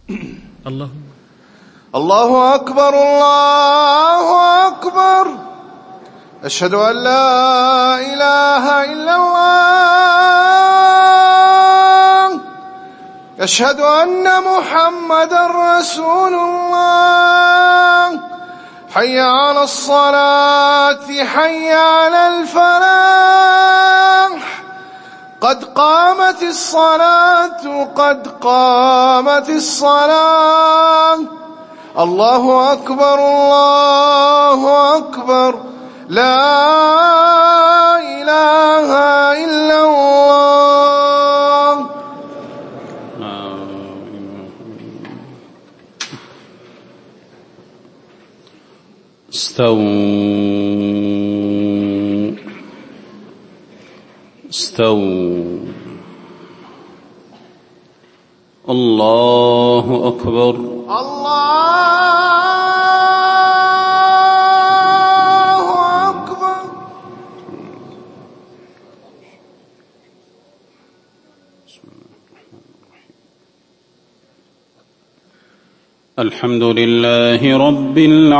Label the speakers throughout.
Speaker 1: الله أكبر الله أكبر. أشهد أن لا إله إلا الله. أشهد أن محمدا رسول الله. حي على الصلاة حي على الفلاح. قد قامت الصلاة قد قامت الصلاة. الله أكبر الله أكبر. لا إله إلا الله.
Speaker 2: استووا. الله أكبر
Speaker 1: الله أكبر.
Speaker 2: الحمد لله رب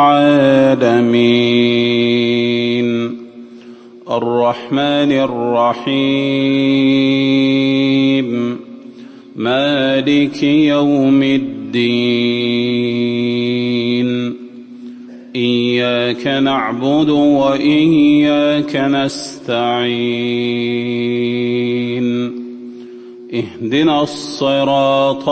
Speaker 2: العالمين الرحمن الرحيم مالك يوم الدين. إياك نعبد وإياك نستعين. اهدنا الصراط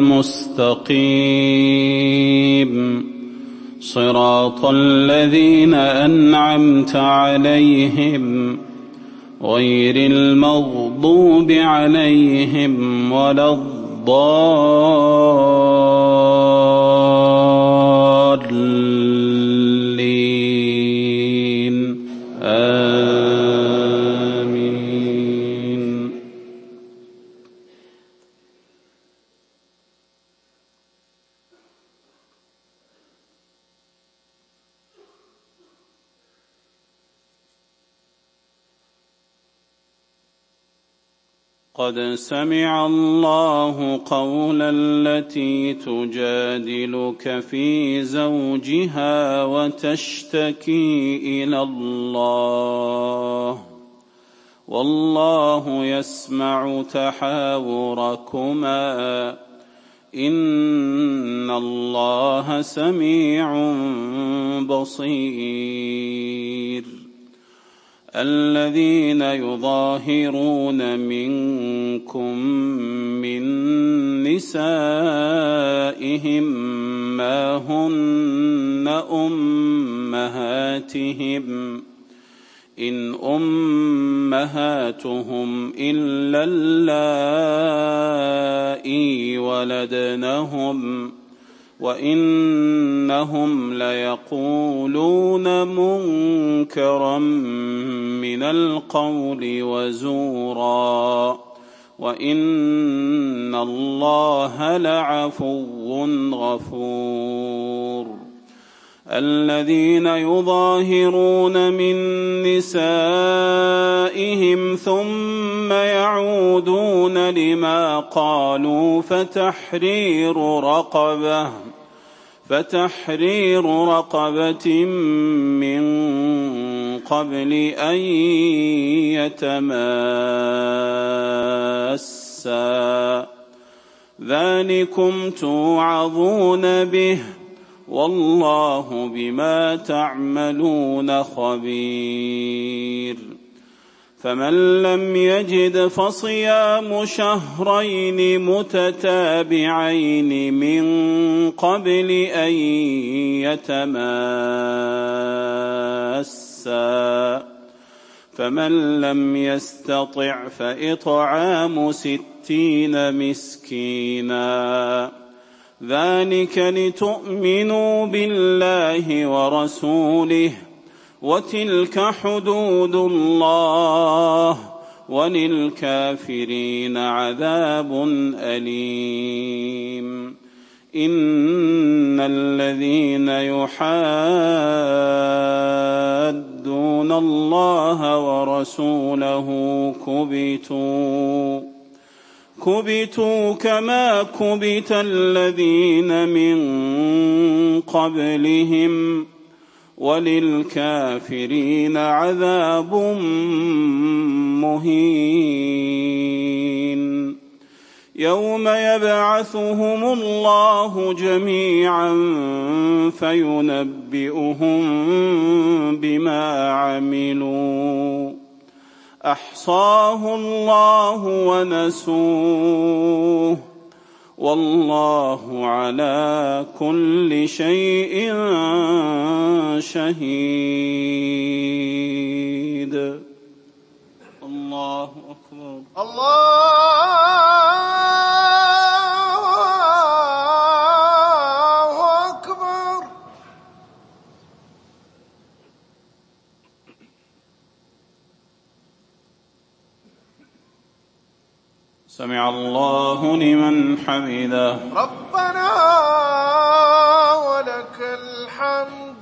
Speaker 2: المستقيم صراط الذين أنعمت عليهم غير المغضوب عليهم ولا الضالين. آمين. قد سمع الله قول التي تجادلك في زوجها وتشتكي إلى الله والله يسمع تحاوركما إن الله سميع بصير. الذين يظاهرون منكم من نسائهم ما هن أمهاتهم إن أمهاتهم إلا اللائي ولدنهم وإنهم ليقولون منكرا من القول وزورا وإن الله لعفو غفور. الذين يظاهرون من نسائهم ثم يعودون لما قالوا فتحرير رقبة من قبل أن يتماسا ذلكم توعظون به والله بما تعملون خبير. فمن لم يجد فصيام شهرين متتابعين من قبل أن يتماسا فمن لم يستطع فإطعام 60 مسكينا ذلك لتؤمنوا بالله ورسوله وتلك حدود الله وللكافرين عذاب أليم. إن الذين يحادون الله ورسوله كبتوا كما كبت الذين من قبلهم وللكافرين عذاب مهين يوم يبعثهم الله جميعا فينبئهم بما عملوا أحصاه الله ونسوه والله على كل شيء شهيد. الله أكبر.
Speaker 1: الله أكبر.
Speaker 2: سمع الله لمن حمده.
Speaker 1: ربنا ولك الحمد.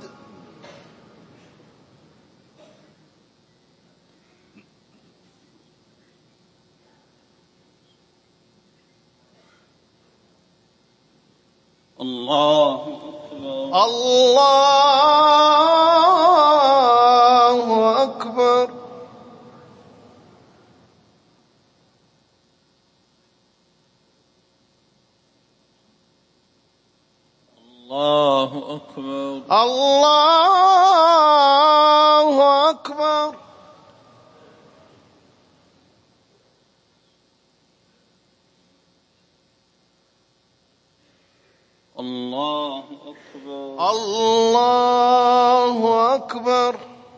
Speaker 2: الله أكبر.
Speaker 1: الله أكبر.
Speaker 2: الله أكبر.
Speaker 1: الله أكبر.
Speaker 2: الله أكبر.
Speaker 1: الله أكبر.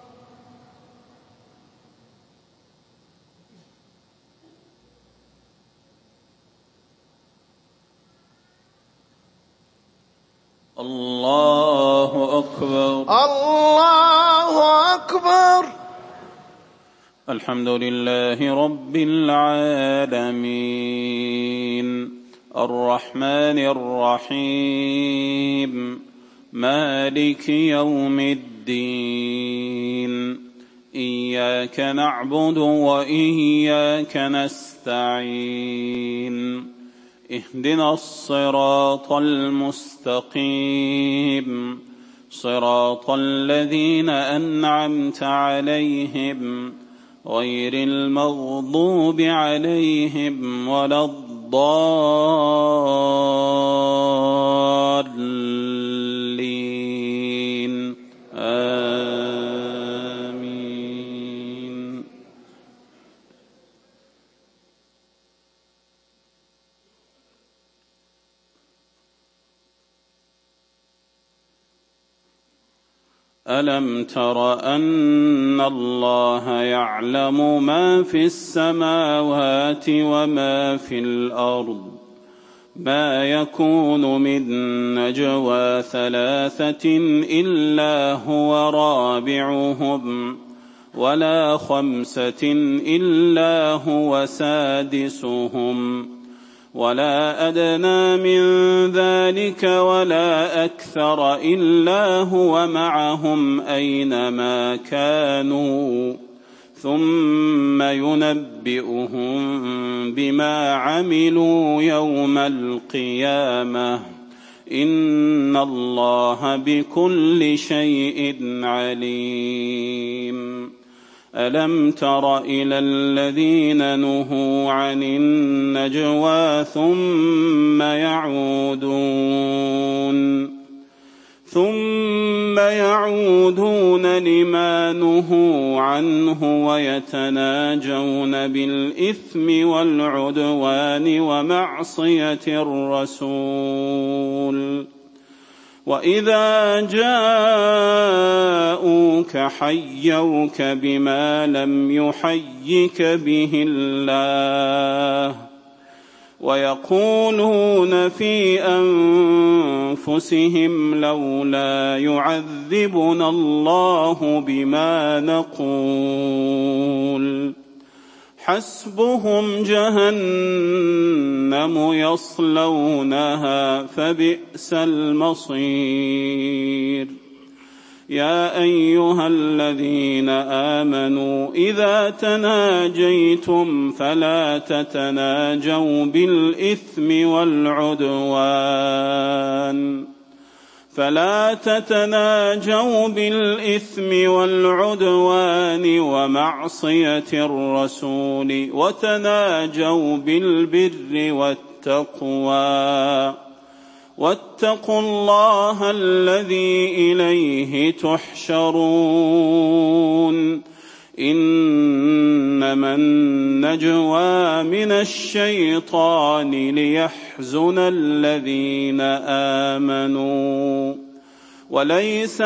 Speaker 2: الله أكبر.
Speaker 1: الله أكبر.
Speaker 2: الحمد لله رب العالمين الرحمن الرحيم مالك يوم الدين إياك نعبد وإياك نستعين اهدنا الصراط المستقيم صراط الذين أنعمت عليهم غير المغضوب عليهم ولا الضالين آمين. ألم تر أن الله يعلم ما في السماوات وما في الأرض ما يكون من نجوى ثلاثة إلا هو رابعهم ولا خمسة إلا هو سادسهم ولا أدنى من ذلك ولا أكثر إلا هو معهم أينما كانوا ثم ينبئهم بما عملوا يوم القيامة إن الله بكل شيء عليم. ألم تر إلى الذين نهوا عن النجوى ثم يعودون لما نهوا عنه ويتناجون بالإثم والعدوان ومعصية الرسول وإذا جاءوك حيوك بما لم يحيك به الله ويقولون في أنفسهم لولا يعذبنا الله بما نقول حسبهم جهنم يصلونها فبئس المصير. يا أيها الذين آمنوا إذا تناجيتم فلا تتناجوا بالإثم والعدوان ومعصية الرسول وتناجوا بالبر والتقوى واتقوا الله الذي إليه تحشرون إنما النجوى من الشيطان ليحزن الذين آمنوا وليس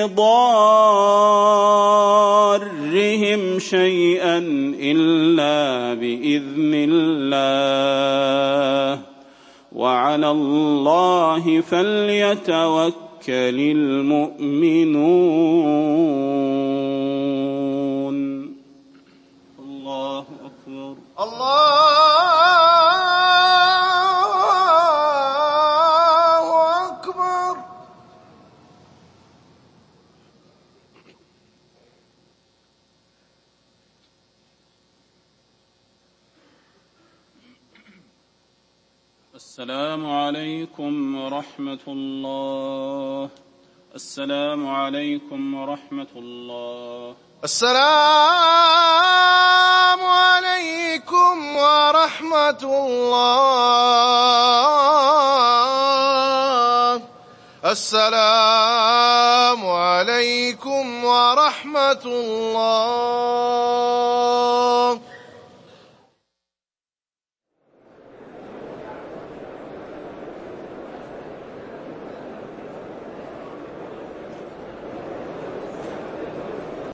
Speaker 2: بضارهم شيئا إلا بإذن الله وعلى الله فليتوكل المؤمنون. الله أكبر.
Speaker 1: الله أكبر.
Speaker 2: السلام عليكم ورحمة الله. السلام عليكم ورحمة الله.
Speaker 1: السلام عليكم ورحمة الله. السلام عليكم ورحمة الله.